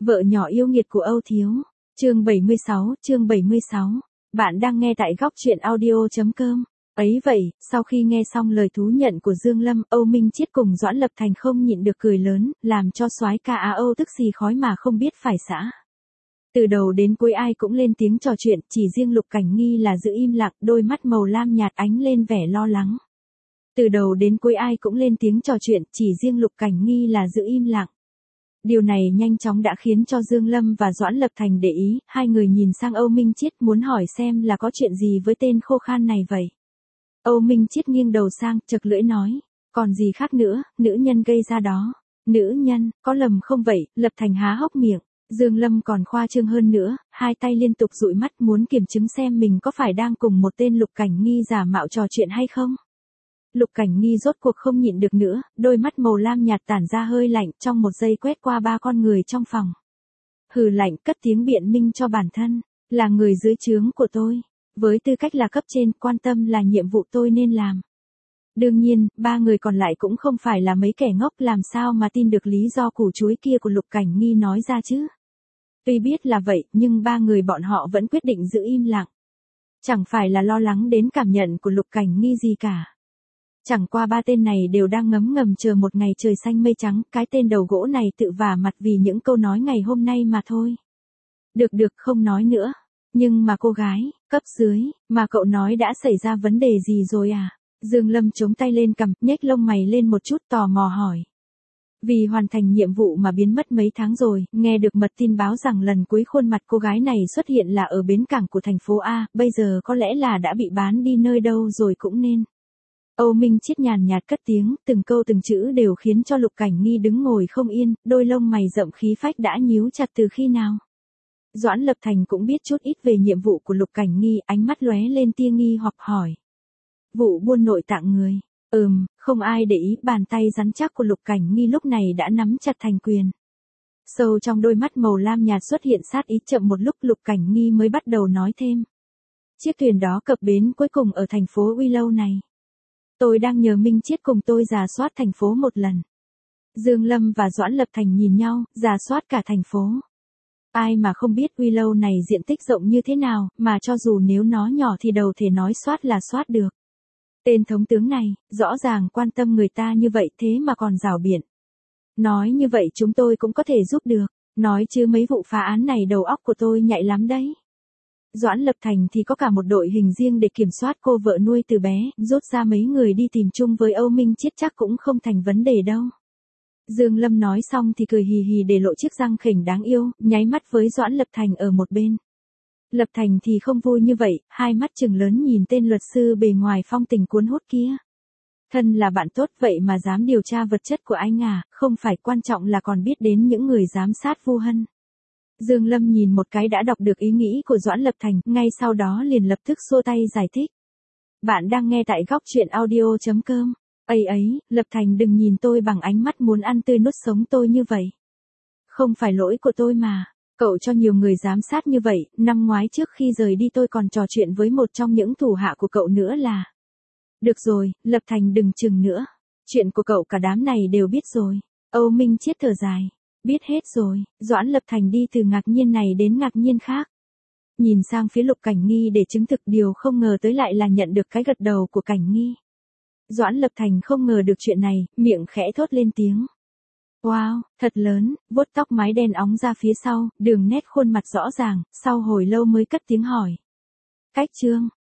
Vợ nhỏ yêu nghiệt của Âu Thiếu. Chương 76. Bạn đang nghe tại góc truyện audio.com. Ấy vậy, sau khi nghe xong lời thú nhận của Dương Lâm, Âu Minh Chiết cùng Doãn Lập Thành không nhịn được cười lớn, làm cho soái ca Á Âu tức xì khói mà không biết phải xả. Từ đầu đến cuối ai cũng lên tiếng trò chuyện, chỉ riêng Lục Cảnh Nghi là giữ im lặng, đôi mắt màu lam nhạt ánh lên vẻ lo lắng. Từ đầu đến cuối ai cũng lên tiếng trò chuyện, chỉ riêng Lục Cảnh Nghi là giữ im lặng. Điều này nhanh chóng đã khiến cho Dương Lâm và Doãn Lập Thành để ý, hai người nhìn sang Âu Minh Chiết muốn hỏi xem là có chuyện gì với tên khô khan này vậy. Âu Minh Chiết nghiêng đầu sang, chật lưỡi nói, còn gì khác nữa, nữ nhân gây ra đó. Nữ nhân, có lầm không vậy? Lập Thành há hốc miệng. Dương Lâm còn khoa trương hơn nữa, hai tay liên tục dụi mắt muốn kiểm chứng xem mình có phải đang cùng một tên Lục Cảnh Nghi giả mạo trò chuyện hay không. Lục Cảnh Nghi rốt cuộc không nhịn được nữa, đôi mắt màu lam nhạt tản ra hơi lạnh, trong một giây quét qua ba con người trong phòng. Hừ lạnh, cất tiếng biện minh cho bản thân, là người dưới trướng của tôi, với tư cách là cấp trên, quan tâm là nhiệm vụ tôi nên làm. Đương nhiên, ba người còn lại cũng không phải là mấy kẻ ngốc, làm sao mà tin được lý do củ chuối kia của Lục Cảnh Nghi nói ra chứ. Tuy biết là vậy, nhưng ba người bọn họ vẫn quyết định giữ im lặng. Chẳng phải là lo lắng đến cảm nhận của Lục Cảnh Nghi gì cả. Chẳng qua ba tên này đều đang ngấm ngầm chờ một ngày trời xanh mây trắng, cái tên đầu gỗ này tự vả mặt vì những câu nói ngày hôm nay mà thôi. Được không nói nữa. Nhưng mà cô gái, cấp dưới, mà cậu nói đã xảy ra vấn đề gì rồi à? Dương Lâm chống tay lên cằm, nhếch lông mày lên một chút tò mò hỏi. Vì hoàn thành nhiệm vụ mà biến mất mấy tháng rồi, nghe được mật tin báo rằng lần cuối khuôn mặt cô gái này xuất hiện là ở bến cảng của thành phố A, bây giờ có lẽ là đã bị bán đi nơi đâu rồi cũng nên. Âu Minh Chiết nhàn nhạt cất tiếng, từng câu từng chữ đều khiến cho Lục Cảnh Nghi đứng ngồi không yên, đôi lông mày rậm khí phách đã nhíu chặt từ khi nào. Doãn Lập Thành cũng biết chút ít về nhiệm vụ của Lục Cảnh Nghi, ánh mắt lóe lên tia nghi hoặc hỏi. Vụ buôn nội tạng người. Không ai để ý, bàn tay rắn chắc của Lục Cảnh Nghi lúc này đã nắm chặt thành quyền. Sâu trong đôi mắt màu lam nhạt xuất hiện sát ý, chậm một lúc Lục Cảnh Nghi mới bắt đầu nói thêm. Chiếc thuyền đó cập bến cuối cùng ở thành phố Uy Lâu này. Tôi đang nhờ Minh Chiết cùng tôi rà soát thành phố một lần. Dương Lâm và Doãn Lập Thành nhìn nhau, rà soát cả thành phố. Ai mà không biết Uy Lâu này diện tích rộng như thế nào, mà cho dù nếu nó nhỏ thì đầu thể nói soát là soát được. Tên thống tướng này, rõ ràng quan tâm người ta như vậy thế mà còn rảo biện. Nói như vậy chúng tôi cũng có thể giúp được, nói chứ mấy vụ phá án này đầu óc của tôi nhạy lắm đấy. Doãn Lập Thành thì có cả một đội hình riêng để kiểm soát cô vợ nuôi từ bé, rút ra mấy người đi tìm chung với Âu Minh Chiết chắc cũng không thành vấn đề đâu. Dương Lâm nói xong thì cười hì hì để lộ chiếc răng khểnh đáng yêu, nháy mắt với Doãn Lập Thành ở một bên. Lập Thành thì không vui như vậy, hai mắt trừng lớn nhìn tên luật sư bề ngoài phong tình cuốn hút kia. Thân là bạn tốt vậy mà dám điều tra vật chất của anh à, không phải quan trọng là còn biết đến những người giám sát Vu Hân. Dương Lâm nhìn một cái đã đọc được ý nghĩ của Doãn Lập Thành, ngay sau đó liền lập tức xua tay giải thích. Bạn đang nghe tại góc truyện audio.com. Ấy, Lập Thành đừng nhìn tôi bằng ánh mắt muốn ăn tươi nuốt sống tôi như vậy. Không phải lỗi của tôi mà, cậu cho nhiều người giám sát như vậy, năm ngoái trước khi rời đi tôi còn trò chuyện với một trong những thủ hạ của cậu nữa là. Được rồi, Lập Thành đừng chừng nữa. Chuyện của cậu cả đám này đều biết rồi. Âu Minh Chiết thở dài. Biết hết rồi, Doãn Lập Thành đi từ ngạc nhiên này đến ngạc nhiên khác. Nhìn sang phía Lục Cảnh Nghi để chứng thực điều không ngờ tới lại là nhận được cái gật đầu của Cảnh Nghi. Doãn Lập Thành không ngờ được chuyện này, miệng khẽ thốt lên tiếng. Wow, thật lớn, vuốt tóc mái đen óng ra phía sau, đường nét khuôn mặt rõ ràng, sau hồi lâu mới cất tiếng hỏi. Cách Trương,